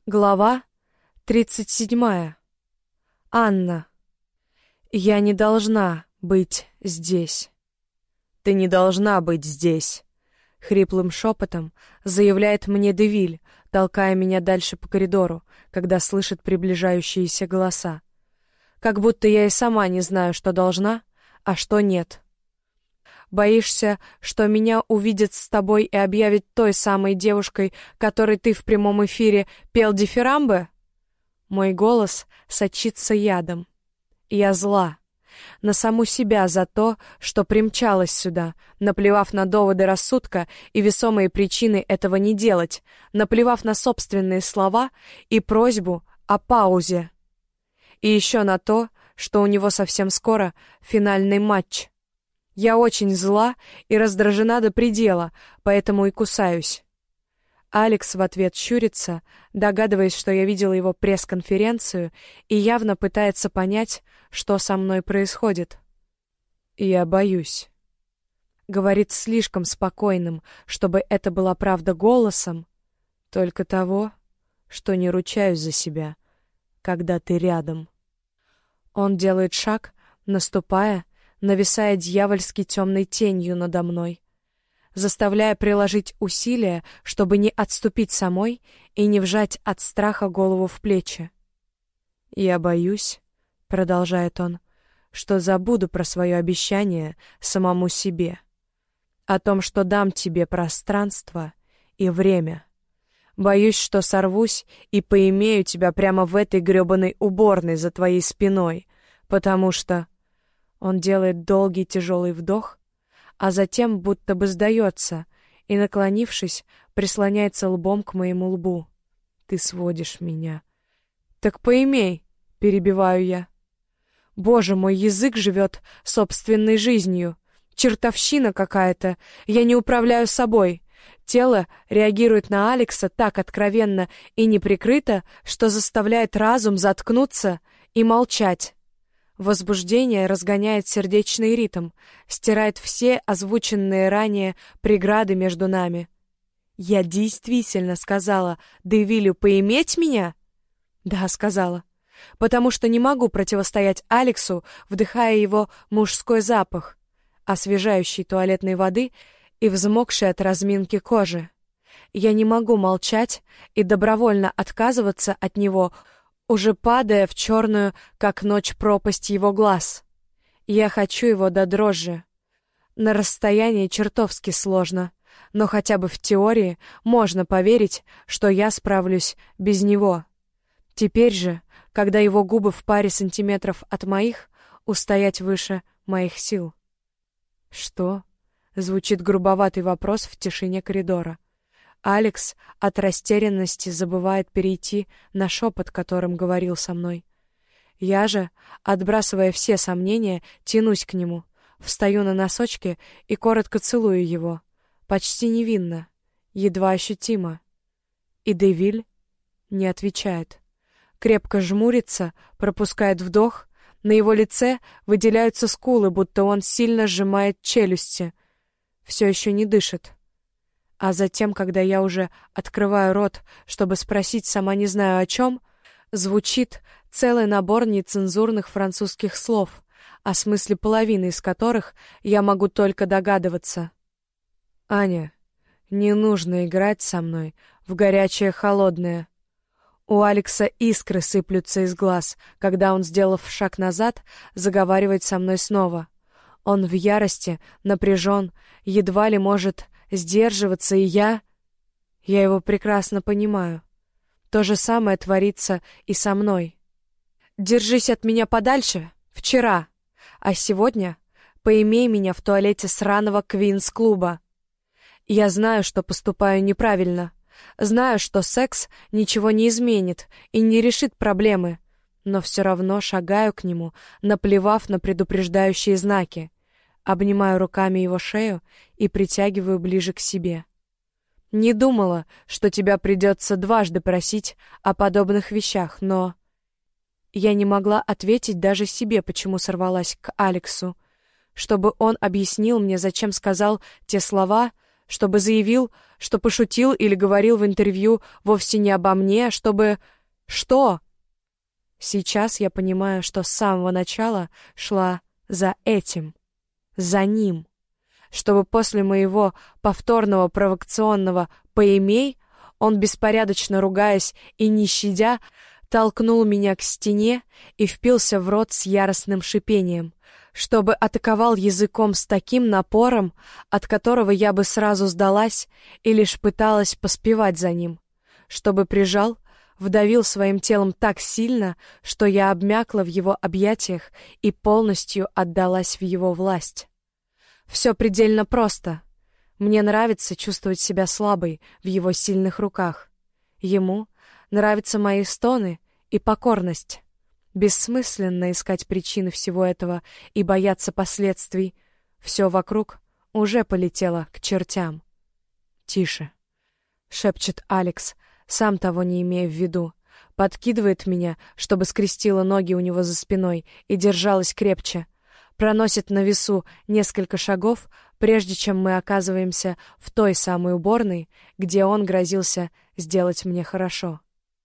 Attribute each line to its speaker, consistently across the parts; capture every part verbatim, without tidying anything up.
Speaker 1: Глава тридцать седьмая. Анна. Я не должна быть здесь. Ты не должна быть здесь, хриплым шепотом заявляет мне Девиль, толкая меня дальше по коридору, когда слышит приближающиеся голоса. Как будто я и сама не знаю, что должна, а что нет. Боишься, что меня увидят с тобой и объявят той самой девушкой, которой ты в прямом эфире пел дифирамбы? Мой голос сочится ядом. Я зла. На саму себя за то, что примчалась сюда, наплевав на доводы рассудка и весомые причины этого не делать, наплевав на собственные слова и просьбу о паузе. И еще на то, что у него совсем скоро финальный матч. Я очень зла и раздражена до предела, поэтому и кусаюсь. Алекс в ответ щурится, догадываясь, что я видела его пресс-конференцию, и явно пытается понять, что со мной происходит. «Я боюсь», — говорит слишком спокойным, чтобы это была правда голосом, только того, что не ручаюсь за себя, когда ты рядом. Он делает шаг, наступая, нависая дьявольски темной тенью надо мной, заставляя приложить усилия, чтобы не отступить самой и не вжать от страха голову в плечи. «Я боюсь», — продолжает он, — «что забуду про свое обещание самому себе, о том, что дам тебе пространство и время. Боюсь, что сорвусь и поимею тебя прямо в этой грёбаной уборной за твоей спиной, потому что...» Он делает долгий тяжелый вдох, а затем будто бы сдается и, наклонившись, прислоняется лбом к моему лбу. «Ты сводишь меня». «Так поимей», — перебиваю я. «Боже, мой язык живет собственной жизнью. Чертовщина какая-то. Я не управляю собой». Тело реагирует на Алекса так откровенно и неприкрыто, что заставляет разум заткнуться и молчать. Возбуждение разгоняет сердечный ритм, стирает все озвученные ранее преграды между нами. Я действительно сказала Девилю поиметь меня? Да, сказала. Потому что не могу противостоять Алексу, вдыхая его мужской запах, освежающей туалетной воды и взмокшей от разминки кожи. Я не могу молчать и добровольно отказываться от него, уже падая в черную, как ночь, пропасть его глаз. Я хочу его до дрожи. На расстоянии чертовски сложно, но хотя бы в теории можно поверить, что я справлюсь без него. Теперь же, когда его губы в паре сантиметров от моих, устоять выше моих сил. «Что?» — звучит грубоватый вопрос в тишине коридора. Алекс от растерянности забывает перейти на шепот, которым говорил со мной. Я же, отбрасывая все сомнения, тянусь к нему, встаю на носочки и коротко целую его, почти невинно, едва ощутимо. И Девиль не отвечает. Крепко жмурится, пропускает вдох, на его лице выделяются скулы, будто он сильно сжимает челюсти. Все еще не дышит. А затем, когда я уже открываю рот, чтобы спросить сама не знаю о чем, звучит целый набор нецензурных французских слов, о смысле половины из которых я могу только догадываться. «Аня, не нужно играть со мной в горячее холодное». У Алекса искры сыплются из глаз, когда он, сделав шаг назад, заговаривает со мной снова. Он в ярости, напряжен, едва ли может сдерживаться, и я... Я его прекрасно понимаю. То же самое творится и со мной. «Держись от меня подальше» — вчера, а сегодня поимей меня в туалете сраного Квинс-клуба. Я знаю, что поступаю неправильно, знаю, что секс ничего не изменит и не решит проблемы, но все равно шагаю к нему, наплевав на предупреждающие знаки. Обнимаю руками его шею и притягиваю ближе к себе. Не думала, что тебя придется дважды просить о подобных вещах, но... Я не могла ответить даже себе, почему сорвалась к Алексу. Чтобы он объяснил мне, зачем сказал те слова, чтобы заявил, что пошутил или говорил в интервью вовсе не обо мне, чтобы... Что? Сейчас я понимаю, что с самого начала шла за этим, за ним, чтобы после моего повторного провокационного «поимей» он, беспорядочно ругаясь и не щадя, толкнул меня к стене и впился в рот с яростным шипением, чтобы атаковал языком с таким напором, от которого я бы сразу сдалась и лишь пыталась поспевать за ним, чтобы прижал, вдавил своим телом так сильно, что я обмякла в его объятиях и полностью отдалась в его власть. Все предельно просто. Мне нравится чувствовать себя слабой в его сильных руках. Ему нравятся мои стоны и покорность. Бессмысленно искать причины всего этого и бояться последствий. Все вокруг уже полетело к чертям. «Тише», — шепчет Алекс, сам того не имея в виду. Подкидывает меня, чтобы скрестила ноги у него за спиной и держалась крепче. Проносит на весу несколько шагов, прежде чем мы оказываемся в той самой уборной, где он грозился сделать мне хорошо.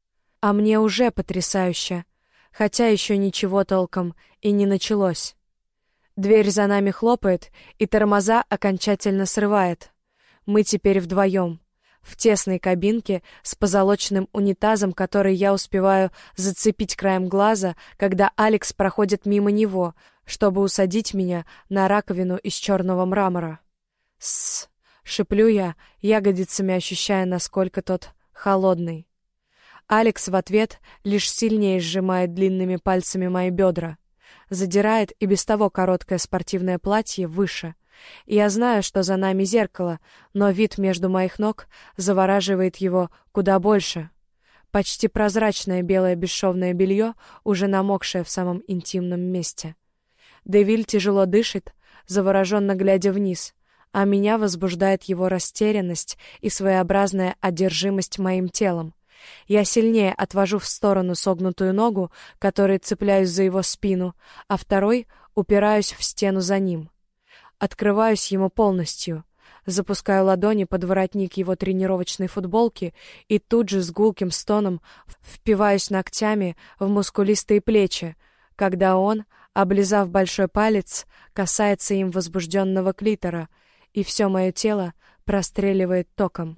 Speaker 1: А мне уже потрясающе, хотя еще ничего толком и не началось. Дверь за нами хлопает, и тормоза окончательно срывает. Мы теперь вдвоем, в тесной кабинке с позолоченным унитазом, который я успеваю зацепить краем глаза, когда Алекс проходит мимо него, чтобы усадить меня на раковину из черного мрамора. «Сс!» — шеплю я, ягодицами ощущая, насколько тот холодный. Алекс в ответ лишь сильнее сжимает длинными пальцами мои бедра, задирает и без того короткое спортивное платье выше. Я знаю, что за нами зеркало, но вид между моих ног завораживает его куда больше. Почти прозрачное белое бесшовное белье, уже намокшее в самом интимном месте. Девиль тяжело дышит, завороженно глядя вниз, а меня возбуждает его растерянность и своеобразная одержимость моим телом. Я сильнее отвожу в сторону согнутую ногу, которой цепляюсь за его спину, а второй упираюсь в стену за ним. Открываюсь ему полностью, запускаю ладони под воротник его тренировочной футболки и тут же с гулким стоном впиваюсь ногтями в мускулистые плечи, когда он, облизав большой палец, касается им возбужденного клитора, и все мое тело простреливает током.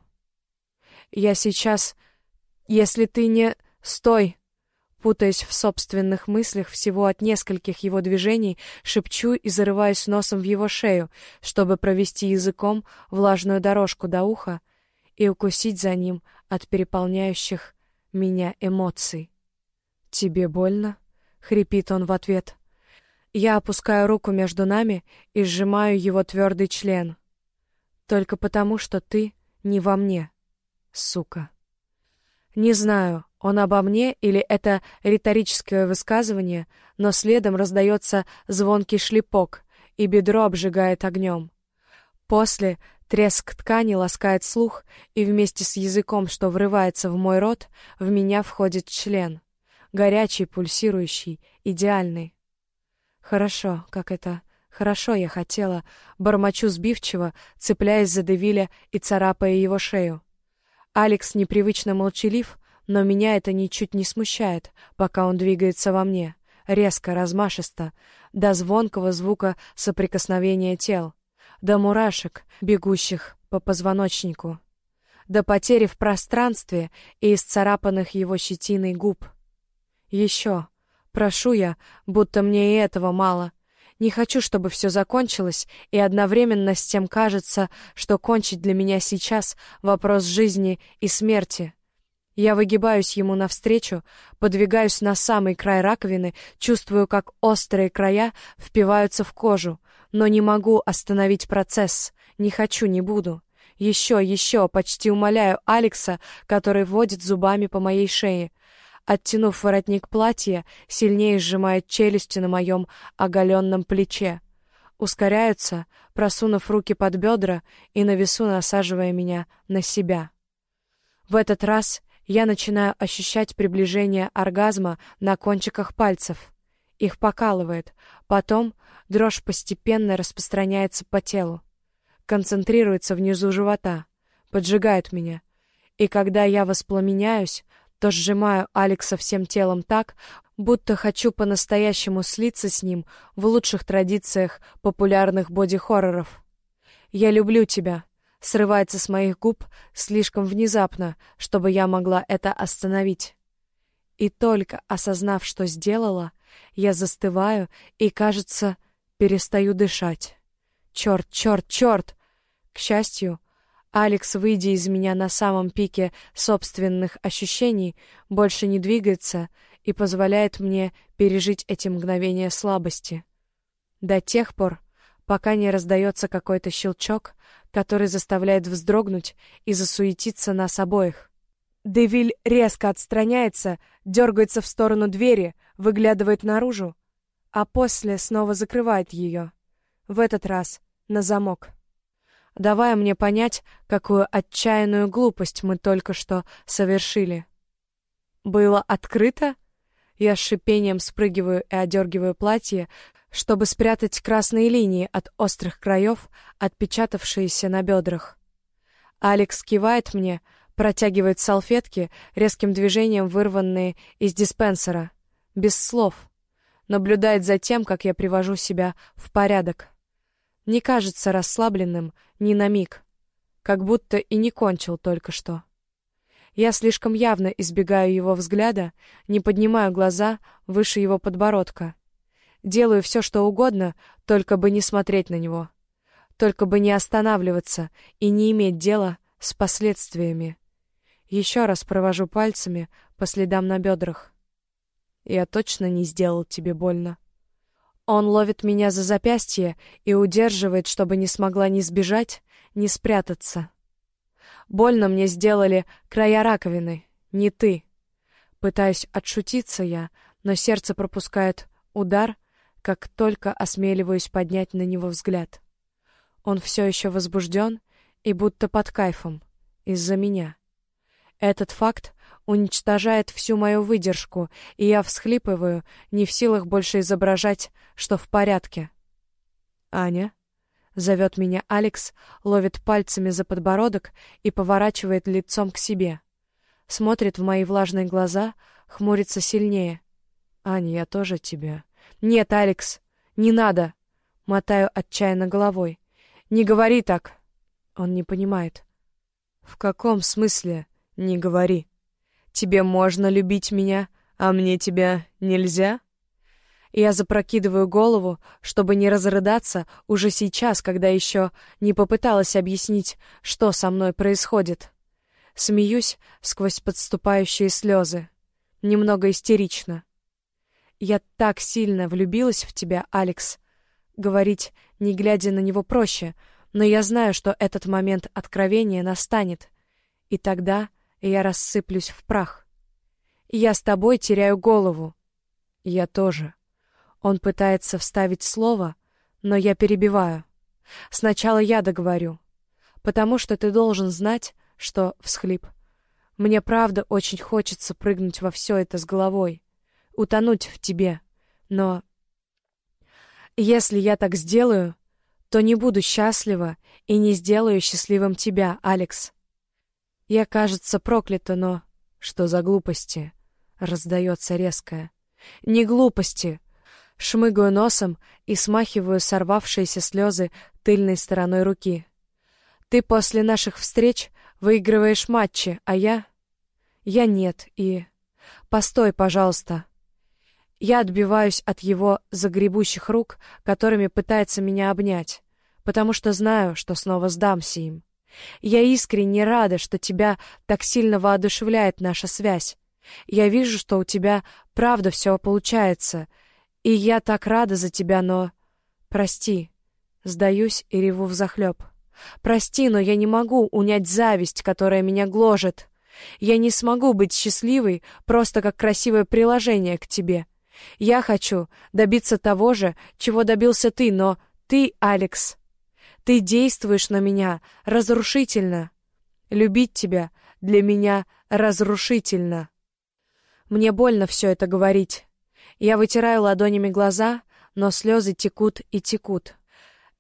Speaker 1: Я сейчас... Если ты не... Стой! Путаясь в собственных мыслях всего от нескольких его движений, шепчу и зарываюсь носом в его шею, чтобы провести языком влажную дорожку до уха и укусить за ним от переполняющих меня эмоций. «Тебе больно?» — хрипит он в ответ. Я опускаю руку между нами и сжимаю его твердый член. «Только потому, что ты не во мне, сука». Не знаю, он обо мне или это риторическое высказывание, но следом раздается звонкий шлепок, и бедро обжигает огнем. После треск ткани ласкает слух, и вместе с языком, что врывается в мой рот, в меня входит член. Горячий, пульсирующий, идеальный. Хорошо, как это... Хорошо я хотела, бормочу сбивчиво, цепляясь за Девиля и царапая его шею. Алекс непривычно молчалив, но меня это ничуть не смущает, пока он двигается во мне, резко, размашисто, до звонкого звука соприкосновения тел, до мурашек, бегущих по позвоночнику, до потери в пространстве и исцарапанных его щетиной губ. Еще, прошу я, будто мне и этого мало. Не хочу, чтобы все закончилось, и одновременно с тем кажется, что кончить для меня сейчас вопрос жизни и смерти. Я выгибаюсь ему навстречу, подвигаюсь на самый край раковины, чувствую, как острые края впиваются в кожу, но не могу остановить процесс, не хочу, не буду. Еще, еще, почти умоляю Алекса, который водит зубами по моей шее. Оттянув воротник платья, сильнее сжимает челюсти на моем оголенном плече. Ускоряются, просунув руки под бедра и на весу насаживая меня на себя. В этот раз я начинаю ощущать приближение оргазма на кончиках пальцев. Их покалывает, потом дрожь постепенно распространяется по телу. Концентрируется внизу живота. поджигают меня. И когда я воспламеняюсь, то сжимаю Алекса всем телом так, будто хочу по-настоящему слиться с ним в лучших традициях популярных боди-хорроров. «Я люблю тебя» срывается с моих губ слишком внезапно, чтобы я могла это остановить. И только осознав, что сделала, я застываю и, кажется, перестаю дышать. Черт, черт, черт! К счастью, Алекс, выйдя из меня на самом пике собственных ощущений, больше не двигается и позволяет мне пережить эти мгновения слабости. До тех пор, пока не раздается какой-то щелчок, который заставляет вздрогнуть и засуетиться нас обоих. Девиль резко отстраняется, дергается в сторону двери, выглядывает наружу, а после снова закрывает ее. В этот раз на замок. Давая мне понять, какую отчаянную глупость мы только что совершили. «Было открыто?» Я с шипением спрыгиваю и одергиваю платье, чтобы спрятать красные линии от острых краев, отпечатавшиеся на бедрах. Алекс кивает мне, протягивает салфетки, резким движением вырванные из диспенсера, без слов, наблюдает за тем, как я привожу себя в порядок. Не кажется расслабленным ни на миг, как будто и не кончил только что. Я слишком явно избегаю его взгляда, не поднимаю глаза выше его подбородка. Делаю все, что угодно, только бы не смотреть на него, только бы не останавливаться и не иметь дела с последствиями. Еще раз провожу пальцами по следам на бедрах. Я точно не сделал тебе больно. Он ловит меня за запястье и удерживает, чтобы не смогла ни сбежать, ни спрятаться. Больно мне сделали края раковины, не ты. Пытаюсь отшутиться я, но сердце пропускает удар, как только осмеливаюсь поднять на него взгляд. Он все еще возбужден и будто под кайфом из-за меня. Этот факт уничтожает всю мою выдержку, и я всхлипываю, не в силах больше изображать, что в порядке. «Аня?» — зовет меня Алекс, ловит пальцами за подбородок и поворачивает лицом к себе. Смотрит в мои влажные глаза, хмурится сильнее. «Аня, я тоже тебя...» «Нет, Алекс, не надо!» — мотаю отчаянно головой. «Не говори так!» Он не понимает. «В каком смысле не говори? Тебе можно любить меня, а мне тебя нельзя?» Я запрокидываю голову, чтобы не разрыдаться уже сейчас, когда еще не попыталась объяснить, что со мной происходит. Смеюсь сквозь подступающие слезы. Немного истерично. «Я так сильно влюбилась в тебя, Алекс». Говорить, не глядя на него, проще, но я знаю, что этот момент откровения настанет, и тогда я рассыплюсь в прах. Я с тобой теряю голову. Я тоже. Он пытается вставить слово, но я перебиваю. Сначала я договорю, потому что ты должен знать, что... Всхлип. Мне правда очень хочется прыгнуть во все это с головой, утонуть в тебе, но... Если я так сделаю, то не буду счастлива и не сделаю счастливым тебя, Алекс. Я, кажется, проклята, но... Что за глупости? Раздается резкое. Не глупости. Шмыгаю носом и смахиваю сорвавшиеся слезы тыльной стороной руки. Ты после наших встреч выигрываешь матчи, а я... Я нет, и... Постой, пожалуйста. Я отбиваюсь от его загребущих рук, которыми пытается меня обнять, потому что знаю, что снова сдамся им. Я искренне рада, что тебя так сильно воодушевляет наша связь. Я вижу, что у тебя правда все получается, и я так рада за тебя, но... Прости. Сдаюсь и реву взахлеб. Прости, но я не могу унять зависть, которая меня гложет. Я не смогу быть счастливой просто как красивое приложение к тебе. Я хочу добиться того же, чего добился ты, но ты, Алекс, ты действуешь на меня разрушительно. Любить тебя для меня разрушительно. Мне больно все это говорить. Я вытираю ладонями глаза, но слезы текут и текут.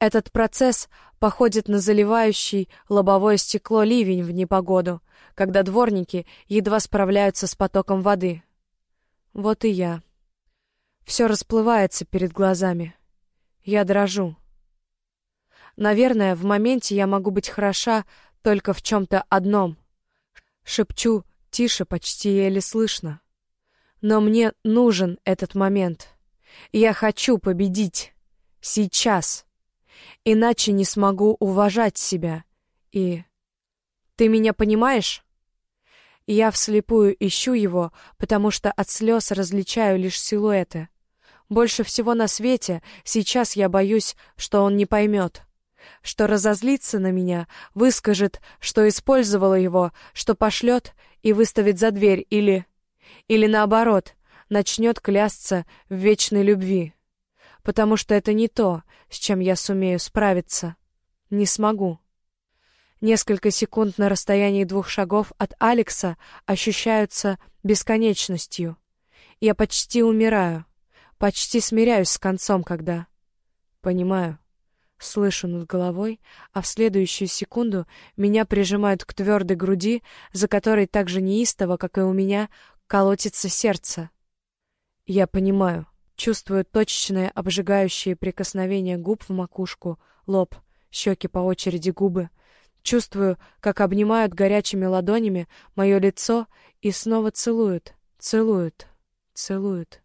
Speaker 1: Этот процесс походит на заливающий лобовое стекло ливень в непогоду, когда дворники едва справляются с потоком воды. Вот и я. Все расплывается перед глазами. Я дрожу. Наверное, в моменте я могу быть хороша только в чем-то одном. Шепчу тише, почти еле слышно. Но мне нужен этот момент. Я хочу победить. Сейчас. Иначе не смогу уважать себя. И... Ты меня понимаешь? Я вслепую ищу его, потому что от слез различаю лишь силуэты. Больше всего на свете сейчас я боюсь, что он не поймет. Что разозлится на меня, выскажет, что использовала его, что пошлет и выставит за дверь, или... Или наоборот, начнет клясться в вечной любви. Потому что это не то, с чем я сумею справиться. Не смогу. Несколько секунд на расстоянии двух шагов от Алекса ощущаются бесконечностью. Я почти умираю, почти смиряюсь с концом, когда... Понимаю. Слышу над головой, а в следующую секунду меня прижимают к твердой груди, за которой так же неистово, как и у меня, колотится сердце. Я понимаю. Чувствую точечное обжигающее прикосновение губ в макушку, лоб, щеки по очереди губы. Чувствую, как обнимают горячими ладонями мое лицо и снова целуют, целуют, целуют.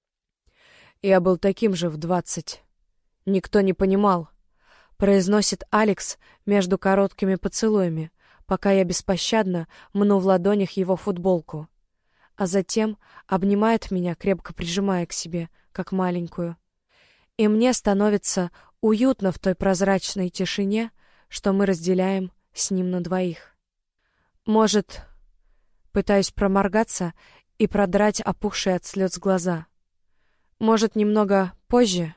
Speaker 1: Я был таким же в двадцать. Никто не понимал. Произносит Алекс между короткими поцелуями, пока я беспощадно мну в ладонях его футболку. А затем обнимает меня, крепко прижимая к себе, как маленькую. И мне становится уютно в той прозрачной тишине, что мы разделяем с ним на двоих. Может, пытаюсь проморгаться и продрать опухшие от слез глаза. Может, немного позже?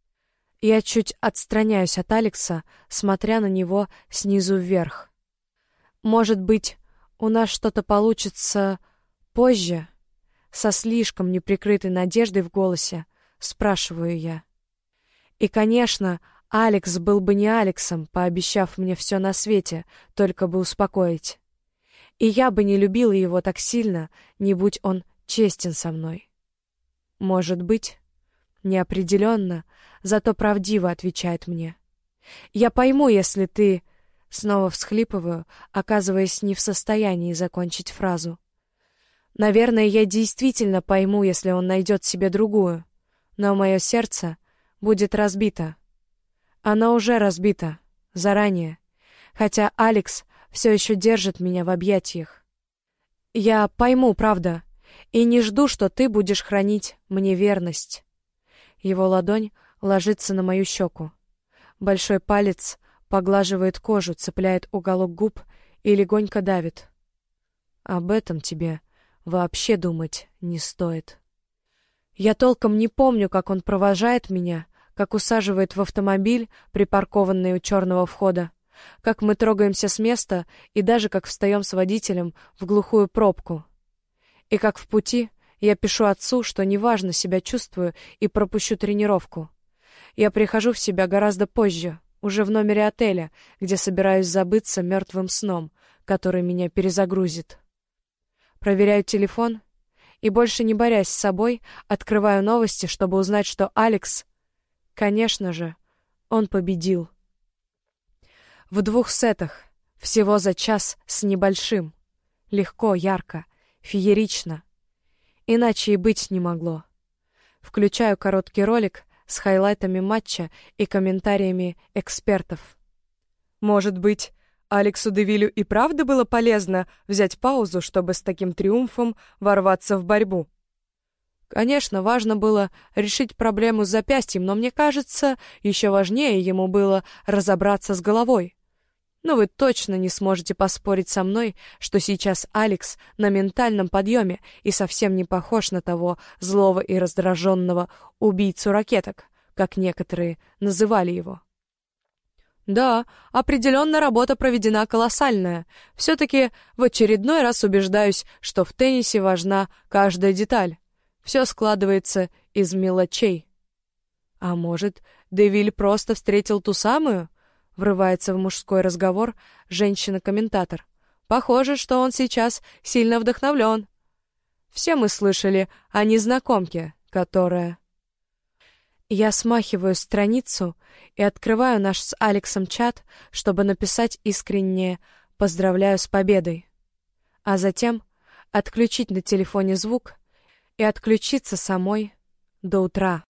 Speaker 1: Я чуть отстраняюсь от Алекса, смотря на него снизу вверх. Может быть, у нас что-то получится позже? Со слишком неприкрытой надеждой в голосе спрашиваю я. И, конечно, Алекс был бы не Алексом, пообещав мне все на свете, только бы успокоить. И я бы не любила его так сильно, не будь он честен со мной. Может быть, неопределенно, зато правдиво отвечает мне. Я пойму, если ты... Снова всхлипываю, оказываясь не в состоянии закончить фразу. Наверное, я действительно пойму, если он найдет себе другую, но мое сердце будет разбито. Оно уже разбито, заранее, хотя Алекс все еще держит меня в объятиях. Я пойму, правда, и не жду, что ты будешь хранить мне верность. Его ладонь ложится на мою щеку. Большой палец поглаживает кожу, цепляет уголок губ и легонько давит. Об этом тебе вообще думать не стоит. Я толком не помню, как он провожает меня, как усаживает в автомобиль, припаркованный у черного входа, как мы трогаемся с места и даже как встаем с водителем в глухую пробку. И как в пути я пишу отцу, что неважно себя чувствую и пропущу тренировку. Я прихожу в себя гораздо позже, уже в номере отеля, где собираюсь забыться мертвым сном, который меня перезагрузит. Проверяю телефон и, больше не борясь с собой, открываю новости, чтобы узнать, что Алекс... Конечно же, он победил. В двух сетах, всего за час с небольшим. Легко, ярко, феерично. Иначе и быть не могло. Включаю короткий ролик с хайлайтами матча и комментариями экспертов. Может быть, Алексу де Виллю и правда было полезно взять паузу, чтобы с таким триумфом ворваться в борьбу? Конечно, важно было решить проблему с запястьем, но мне кажется, еще важнее ему было разобраться с головой. Но вы точно не сможете поспорить со мной, что сейчас Алекс на ментальном подъеме и совсем не похож на того злого и раздраженного убийцу ракеток, как некоторые называли его. Да, определенно работа проведена колоссальная. Все-таки в очередной раз убеждаюсь, что в теннисе важна каждая деталь. Все складывается из мелочей. А может, Девиль просто встретил ту самую? Врывается в мужской разговор женщина-комментатор. Похоже, что он сейчас сильно вдохновлен. Все мы слышали о незнакомке, которая... Я смахиваю страницу и открываю наш с Алексом чат, чтобы написать искреннее «Поздравляю с победой», а затем отключить на телефоне звук и отключиться самой до утра.